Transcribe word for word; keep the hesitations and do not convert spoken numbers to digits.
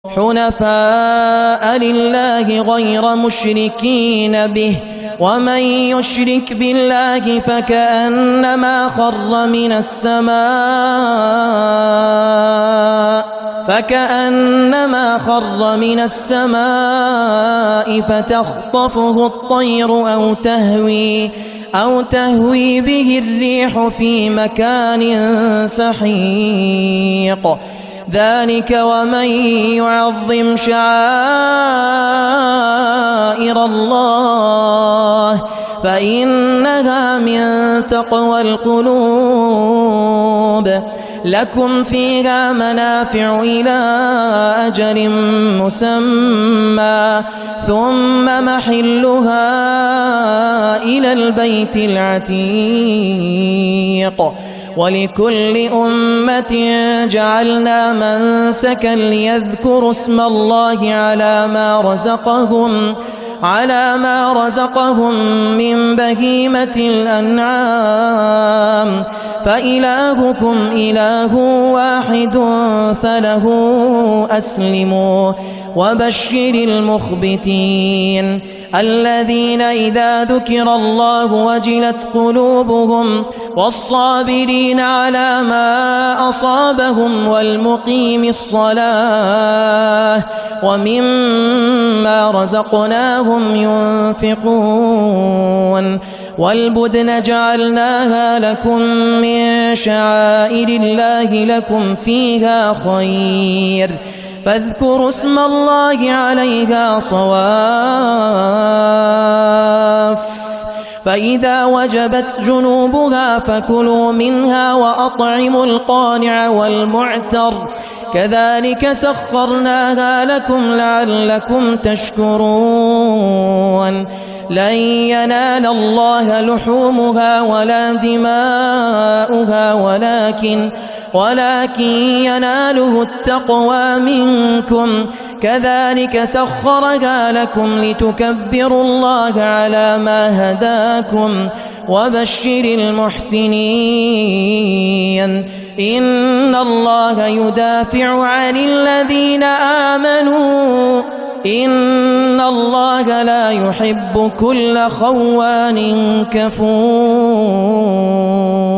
حنفاء لله غير مشركين به ومن يشرك بالله فكأنما خر من السماء فكأنما خر من السماء فتخطفه الطير أو تهوي أو تهوي به الريح في مكان سحيق ذلك ومن يعظم شعائر الله فإنها من تقوى القلوب لكم فيها منافع إلى أجل مسمى ثم محلها إلى البيت العتيق ولكل أمة جعلنا منسكا ليذكروا اسم الله على ما رزقهم على ما رزقهم من بهيمة الأنعام فإلهكم إله واحد فله أسلموا وبشر المخبتين الذين إذا ذكر الله وجلت قلوبهم والصابرين على ما أصابهم والمقيم الصلاة ومما رزقناهم ينفقون والبدن جعلناها لكم من شعائر الله لكم فيها خير فاذكروا اسم الله عليها صواف فإذا وجبت جنوبها فكلوا منها وأطعموا القانع والمعتر كذلك سخرناها لكم لعلكم تشكرون لن ينال الله لحومها ولا دماؤها ولكن ولكن يناله التقوى منكم كذلك سخرها لكم لتكبروا الله على ما هداكم وبشر المحسنين إن الله يدافع عن الذين آمنوا إن الله لا يحب كل خوان كفور.